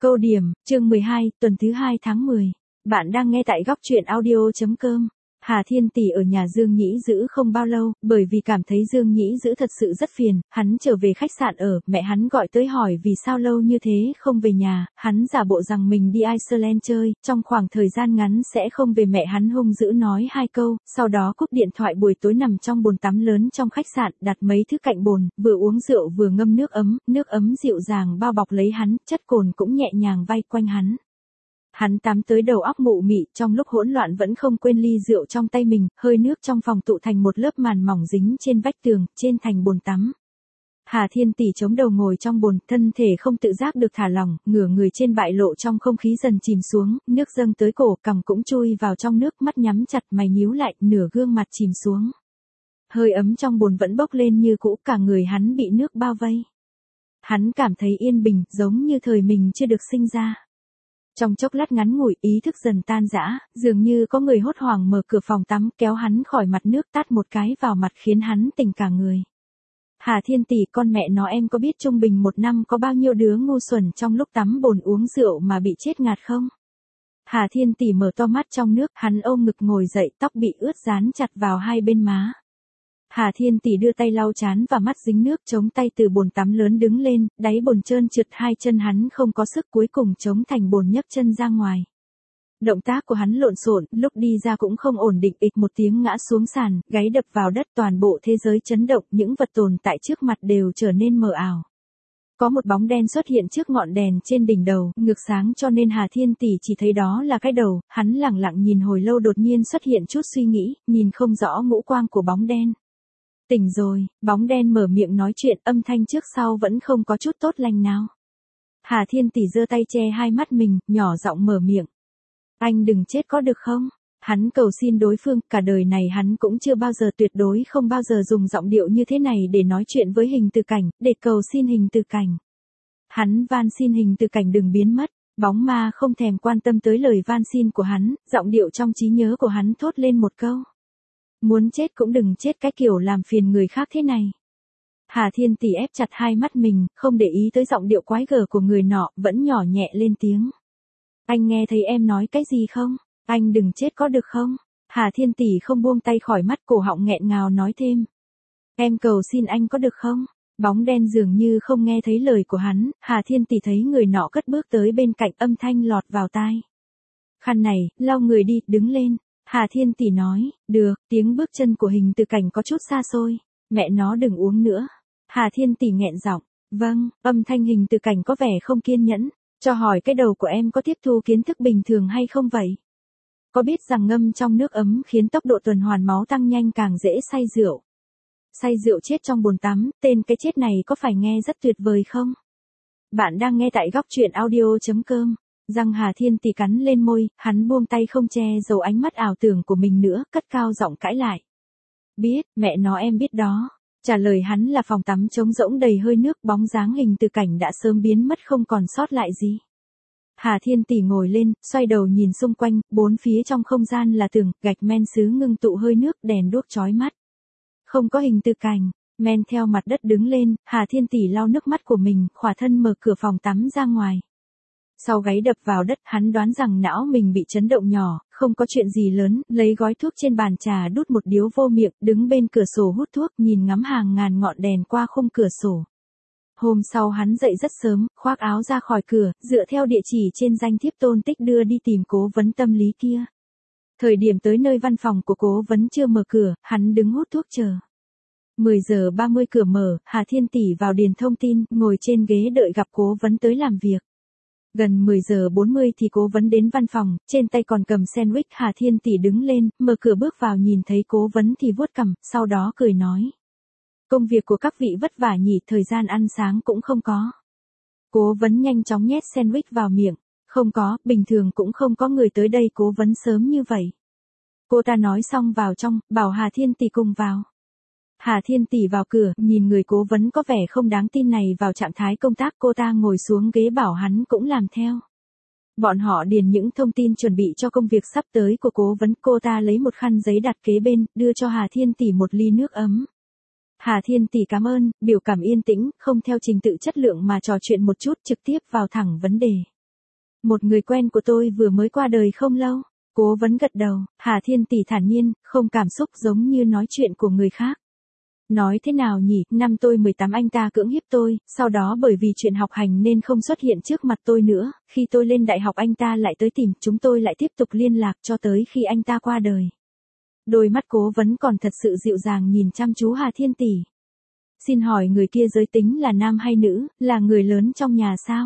Câu điểm, chương 12, tuần thứ 2 tháng 10. Bạn đang nghe tại góc truyện audio.com. Hà Thiên Tỷ ở nhà Dương Nhĩ Dữ không bao lâu, bởi vì cảm thấy Dương Nhĩ Dữ thật sự rất phiền, hắn trở về khách sạn ở, mẹ hắn gọi tới hỏi vì sao lâu như thế không về nhà, hắn giả bộ rằng mình đi Iceland chơi, trong khoảng thời gian ngắn sẽ không về, mẹ hắn hung dữ nói 2 câu, sau đó cúp điện thoại. Buổi tối nằm trong bồn tắm lớn trong khách sạn, đặt mấy thứ cạnh bồn, vừa uống rượu vừa ngâm nước ấm dịu dàng bao bọc lấy hắn, chất cồn cũng nhẹ nhàng vây quanh hắn. Hắn tắm tới đầu óc mụ mị, trong lúc hỗn loạn vẫn không quên ly rượu trong tay mình, hơi nước trong phòng tụ thành một lớp màn mỏng dính trên vách tường, trên thành bồn tắm. Hà Thiên Tỷ chống đầu ngồi trong bồn, thân thể không tự giác được thả lỏng, ngửa người trên bại lộ trong không khí dần chìm xuống, nước dâng tới cổ, cằm cũng chui vào trong nước, mắt nhắm chặt, mày nhíu lại, nửa gương mặt chìm xuống. Hơi ấm trong bồn vẫn bốc lên như cũ, cả người hắn bị nước bao vây. Hắn cảm thấy yên bình, giống như thời mình chưa được sinh ra. Trong chốc lát ngắn ngủi, ý thức dần tan rã, dường như có người hốt hoảng mở cửa phòng tắm, kéo hắn khỏi mặt nước, tát một cái vào mặt khiến hắn tỉnh cả người. Hà Thiên Tỷ, con mẹ nó, em có biết trung bình một năm có bao nhiêu đứa ngu xuẩn trong lúc tắm bồn uống rượu mà bị chết ngạt không? Hà Thiên Tỷ mở to mắt trong nước, hắn ôm ngực ngồi dậy, tóc bị ướt dán chặt vào hai bên má. Hà Thiên Tỷ đưa tay lau trán và mắt dính nước, chống tay từ bồn tắm lớn đứng lên, đáy bồn trơn trượt, hai chân hắn không có sức, cuối cùng chống thành bồn nhấc chân ra ngoài. Động tác của hắn lộn xộn, lúc đi ra cũng không ổn định, ịch một tiếng ngã xuống sàn, gáy đập vào đất, toàn bộ thế giới chấn động, những vật tồn tại trước mặt đều trở nên mờ ảo. Có một bóng đen xuất hiện trước ngọn đèn trên đỉnh đầu, ngược sáng cho nên Hà Thiên Tỷ chỉ thấy đó là cái đầu, hắn lẳng lặng nhìn hồi lâu, đột nhiên xuất hiện chút suy nghĩ, nhìn không rõ ngũ quang của bóng đen. Tỉnh rồi, bóng đen mở miệng nói chuyện, âm thanh trước sau vẫn không có chút tốt lành nào. Hà Thiên Tỷ giơ tay che hai mắt mình, nhỏ giọng mở miệng. Anh đừng chết có được không? Hắn cầu xin đối phương, cả đời này hắn cũng chưa bao giờ, tuyệt đối không bao giờ dùng giọng điệu như thế này để nói chuyện với Hình Từ Cảnh, để cầu xin Hình Từ Cảnh. Hắn van xin Hình Từ Cảnh đừng biến mất, bóng ma không thèm quan tâm tới lời van xin của hắn, giọng điệu trong trí nhớ của hắn thốt lên một câu. Muốn chết cũng đừng chết cái kiểu làm phiền người khác thế này. Hà Thiên Tỷ ép chặt hai mắt mình, không để ý tới giọng điệu quái gở của người nọ, vẫn nhỏ nhẹ lên tiếng. Anh nghe thấy em nói cái gì không? Anh đừng chết có được không? Hà Thiên Tỷ không buông tay khỏi mắt, cổ họng nghẹn ngào nói thêm. Em cầu xin anh có được không? Bóng đen dường như không nghe thấy lời của hắn, Hà Thiên Tỷ thấy người nọ cất bước tới bên cạnh, âm thanh lọt vào tai. Khăn này, lau người đi, đứng lên. Hà Thiên Tỷ nói, được, tiếng bước chân của Hình Từ Cảnh có chút xa xôi, mẹ nó đừng uống nữa. Hà Thiên Tỷ nghẹn giọng, vâng, âm thanh Hình Từ Cảnh có vẻ không kiên nhẫn, cho hỏi cái đầu của em có tiếp thu kiến thức bình thường hay không vậy? Có biết rằng ngâm trong nước ấm khiến tốc độ tuần hoàn máu tăng nhanh, càng dễ say rượu? Say rượu chết trong bồn tắm, tên cái chết này có phải nghe rất tuyệt vời không? Bạn đang nghe tại góc truyện audio.com. Răng Hà Thiên Tỷ cắn lên môi, hắn buông tay không che giấu ánh mắt ảo tưởng của mình nữa, cất cao giọng cãi lại. Biết, mẹ nó em biết đó. Trả lời hắn là phòng tắm trống rỗng đầy hơi nước, bóng dáng Hình Từ Cảnh đã sớm biến mất không còn sót lại gì. Hà Thiên Tỷ ngồi lên, xoay đầu nhìn xung quanh, bốn phía trong không gian là tường, gạch men sứ ngưng tụ hơi nước, đèn đuốc chói mắt. Không có Hình Từ Cảnh, men theo mặt đất đứng lên, Hà Thiên Tỷ lau nước mắt của mình, khỏa thân mở cửa phòng tắm ra ngoài. Sau gáy đập vào đất, hắn đoán rằng não mình bị chấn động nhỏ, không có chuyện gì lớn, lấy gói thuốc trên bàn trà đút một điếu vô miệng, đứng bên cửa sổ hút thuốc, nhìn ngắm hàng ngàn ngọn đèn qua khung cửa sổ. Hôm sau hắn dậy rất sớm, khoác áo ra khỏi cửa, dựa theo địa chỉ trên danh thiếp Tôn Tích đưa đi tìm cố vấn tâm lý kia. Thời điểm tới nơi, văn phòng của cố vấn chưa mở cửa, hắn đứng hút thuốc chờ. 10 giờ 30 cửa mở, Hà Thiên Tỷ vào điền thông tin, ngồi trên ghế đợi gặp cố vấn tới làm việc. Gần 10 giờ 40 thì cố vấn đến văn phòng, trên tay còn cầm sandwich. Hà Thiên Tỷ đứng lên, mở cửa bước vào, nhìn thấy cố vấn thì vuốt cằm, sau đó cười nói. Công việc của các vị vất vả nhỉ, thời gian ăn sáng cũng không có. Cố vấn nhanh chóng nhét sandwich vào miệng. Không có, bình thường cũng không có người tới đây cố vấn sớm như vậy. Cô ta nói xong vào trong, bảo Hà Thiên Tỷ cùng vào. Hà Thiên Tỷ vào cửa, nhìn người cố vấn có vẻ không đáng tin này vào trạng thái công tác, cô ta ngồi xuống ghế bảo hắn cũng làm theo. Bọn họ điền những thông tin chuẩn bị cho công việc sắp tới của cố vấn, cô ta lấy một khăn giấy đặt kế bên, đưa cho Hà Thiên Tỷ một ly nước ấm. Hà Thiên Tỷ cảm ơn, biểu cảm yên tĩnh, không theo trình tự chất lượng mà trò chuyện một chút, trực tiếp vào thẳng vấn đề. Một người quen của tôi vừa mới qua đời không lâu. Cố vấn gật đầu, Hà Thiên Tỷ thản nhiên, không cảm xúc giống như nói chuyện của người khác. Nói thế nào nhỉ, năm tôi 18 anh ta cưỡng hiếp tôi, sau đó bởi vì chuyện học hành nên không xuất hiện trước mặt tôi nữa, khi tôi lên đại học anh ta lại tới tìm, chúng tôi lại tiếp tục liên lạc cho tới khi anh ta qua đời. Đôi mắt cố vấn còn thật sự dịu dàng nhìn chăm chú Hà Thiên Tỷ. Xin hỏi người kia giới tính là nam hay nữ, là người lớn trong nhà sao?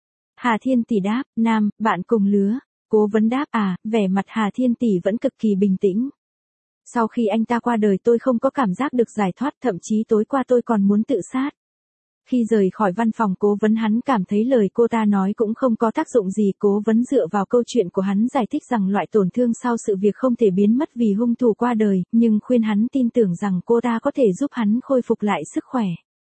Hà Thiên Tỷ đáp, nam, bạn cùng lứa. Cố vấn đáp, vẻ mặt Hà Thiên Tỷ vẫn cực kỳ bình tĩnh. Sau khi anh ta qua đời tôi không có cảm giác được giải thoát, thậm chí tối qua tôi còn muốn tự sát. Khi rời khỏi văn phòng cố vấn hắn cảm thấy lời cô ta nói cũng không có tác dụng gì. Cố vấn dựa vào câu chuyện của hắn giải thích rằng loại tổn thương sau sự việc không thể biến mất vì hung thủ qua đời, nhưng khuyên hắn tin tưởng rằng cô ta có thể giúp hắn khôi phục lại sức khỏe.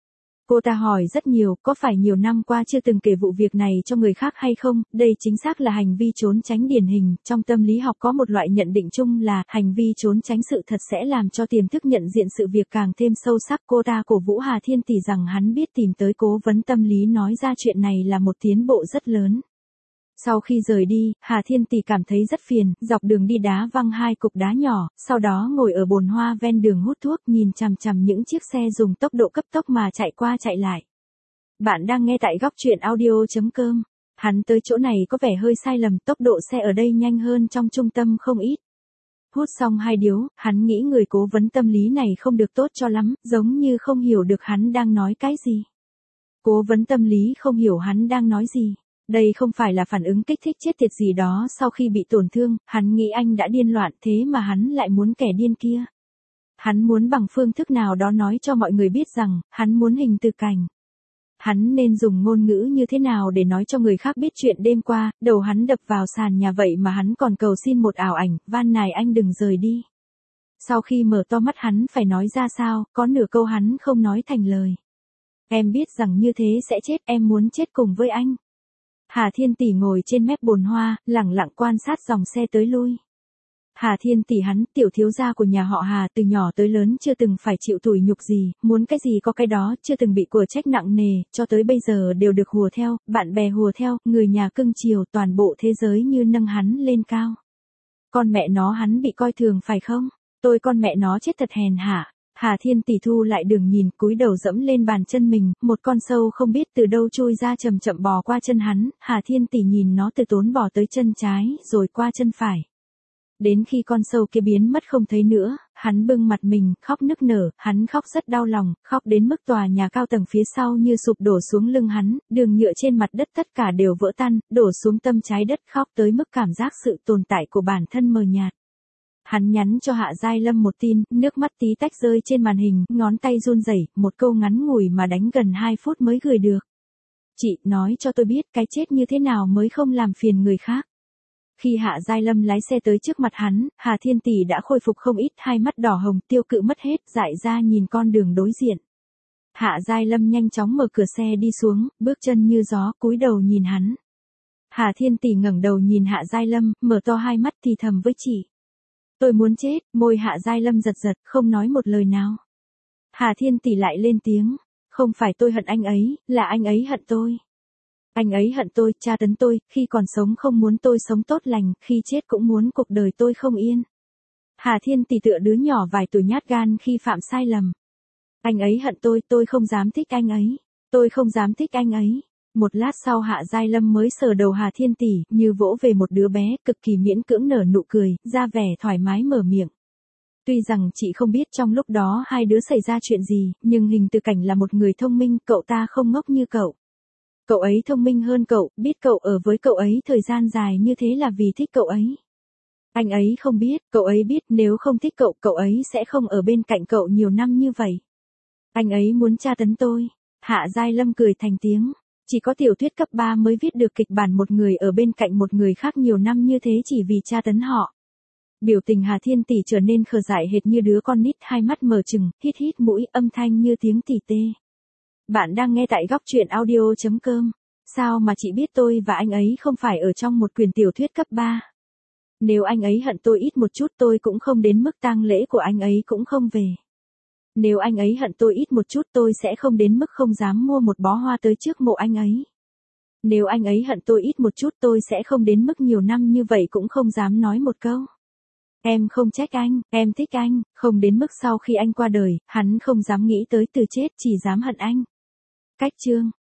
Cô ta hỏi rất nhiều, có phải nhiều năm qua chưa từng kể vụ việc này cho người khác hay không? Đây chính xác là hành vi trốn tránh điển hình, trong tâm lý học có một loại nhận định chung là hành vi trốn tránh sự thật sẽ làm cho tiềm thức nhận diện sự việc càng thêm sâu sắc. Cô ta cổ vũ Hà Thiên Tỷ rằng hắn biết tìm tới cố vấn tâm lý nói ra chuyện này là một tiến bộ rất lớn. Sau khi rời đi, Hà Thiên Tỷ cảm thấy rất phiền, dọc đường đi đá văng 2 cục đá nhỏ, sau đó ngồi ở bồn hoa ven đường hút thuốc nhìn chằm chằm những chiếc xe dùng tốc độ cấp tốc mà chạy qua chạy lại. Bạn đang nghe tại góc truyện audio.com. Hắn tới chỗ này có vẻ hơi sai lầm, tốc độ xe ở đây nhanh hơn trong trung tâm không ít. Hút xong 2 điếu, hắn nghĩ người cố vấn tâm lý này không được tốt cho lắm, giống như không hiểu được hắn đang nói cái gì. Cố vấn tâm lý không hiểu hắn đang nói gì. Đây không phải là phản ứng kích thích chết tiệt gì đó sau khi bị tổn thương, hắn nghĩ anh đã điên loạn thế mà hắn lại muốn kẻ điên kia. Hắn muốn bằng phương thức nào đó nói cho mọi người biết rằng, hắn muốn hình từ cảnh. Hắn nên dùng ngôn ngữ như thế nào để nói cho người khác biết chuyện đêm qua, đầu hắn đập vào sàn nhà vậy mà hắn còn cầu xin một ảo ảnh, van nài anh đừng rời đi. Sau khi mở to mắt hắn phải nói ra sao, có nửa câu hắn không nói thành lời. Em biết rằng như thế sẽ chết, em muốn chết cùng với anh. Hà Thiên Tỷ ngồi trên mép bồn hoa, lẳng lặng quan sát dòng xe tới lui. Hà Thiên Tỷ hắn, tiểu thiếu gia của nhà họ Hà, từ nhỏ tới lớn chưa từng phải chịu tủi nhục gì, muốn cái gì có cái đó, chưa từng bị của trách nặng nề, cho tới bây giờ đều được hùa theo, bạn bè hùa theo, người nhà cưng chiều, toàn bộ thế giới như nâng hắn lên cao. Con mẹ nó hắn bị coi thường phải không? Tôi con mẹ nó chết thật hèn hạ. Hà Thiên Tỷ thu lại đường nhìn, cúi đầu dẫm lên bàn chân mình, một con sâu không biết từ đâu chui ra chậm chậm bò qua chân hắn, Hà Thiên Tỷ nhìn nó từ tốn bò tới chân trái, rồi qua chân phải. Đến khi con sâu kia biến mất không thấy nữa, hắn bưng mặt mình, khóc nức nở, hắn khóc rất đau lòng, khóc đến mức tòa nhà cao tầng phía sau như sụp đổ xuống lưng hắn, đường nhựa trên mặt đất tất cả đều vỡ tan, đổ xuống tâm trái đất, khóc tới mức cảm giác sự tồn tại của bản thân mờ nhạt. Hắn nhắn cho Hạ Giai Lâm một tin, nước mắt tí tách rơi trên màn hình, ngón tay run rẩy, một câu ngắn ngủi mà đánh gần 2 phút mới gửi được. Chị, nói cho tôi biết cái chết như thế nào mới không làm phiền người khác. Khi Hạ Giai Lâm lái xe tới trước mặt hắn, Hà Thiên Tỷ đã khôi phục không ít, hai mắt đỏ hồng, tiêu cự mất hết, dại ra nhìn con đường đối diện. Hạ Giai Lâm nhanh chóng mở cửa xe đi xuống, bước chân như gió, cúi đầu nhìn hắn. Hà Thiên Tỷ ngẩng đầu nhìn Hạ Giai Lâm, mở to hai mắt thì thầm với chị. Tôi muốn chết, môi Hạ Giai Lâm giật giật, không nói một lời nào. Hà Thiên Tỷ lại lên tiếng, không phải tôi hận anh ấy, là anh ấy hận tôi. Anh ấy hận tôi, tra tấn tôi, khi còn sống không muốn tôi sống tốt lành, khi chết cũng muốn cuộc đời tôi không yên. Hà Thiên Tỷ tựa đứa nhỏ vài tuổi nhát gan khi phạm sai lầm. Anh ấy hận tôi không dám thích anh ấy. Tôi không dám thích anh ấy. Một lát sau Hạ Giai Lâm mới sờ đầu Hà Thiên Tỷ, như vỗ về một đứa bé, cực kỳ miễn cưỡng nở nụ cười, ra vẻ thoải mái mở miệng. Tuy rằng chị không biết trong lúc đó hai đứa xảy ra chuyện gì, nhưng hình từ cảnh là một người thông minh, cậu ta không ngốc như cậu. Cậu ấy thông minh hơn cậu, biết cậu ở với cậu ấy thời gian dài như thế là vì thích cậu ấy. Anh ấy không biết, cậu ấy biết nếu không thích cậu, cậu ấy sẽ không ở bên cạnh cậu nhiều năm như vậy. Anh ấy muốn tra tấn tôi. Hạ Giai Lâm cười thành tiếng. Chỉ có tiểu thuyết cấp 3 mới viết được kịch bản một người ở bên cạnh một người khác nhiều năm như thế chỉ vì tra tấn họ. Biểu tình Hà Thiên Tỷ trở nên khờ dại hệt như đứa con nít, hai mắt mở trừng, hít hít mũi, âm thanh như tiếng tỉ tê. Bạn đang nghe tại góc truyện audio.com. Sao mà chị biết tôi và anh ấy không phải ở trong một quyển tiểu thuyết cấp 3? Nếu anh ấy hận tôi ít một chút tôi cũng không đến mức tang lễ của anh ấy cũng không về. Nếu anh ấy hận tôi ít một chút tôi sẽ không đến mức không dám mua một bó hoa tới trước mộ anh ấy. Nếu anh ấy hận tôi ít một chút tôi sẽ không đến mức nhiều năm như vậy cũng không dám nói một câu. Em không trách anh, em thích anh, không đến mức sau khi anh qua đời, hắn không dám nghĩ tới từ chết, chỉ dám hận anh. Cách chương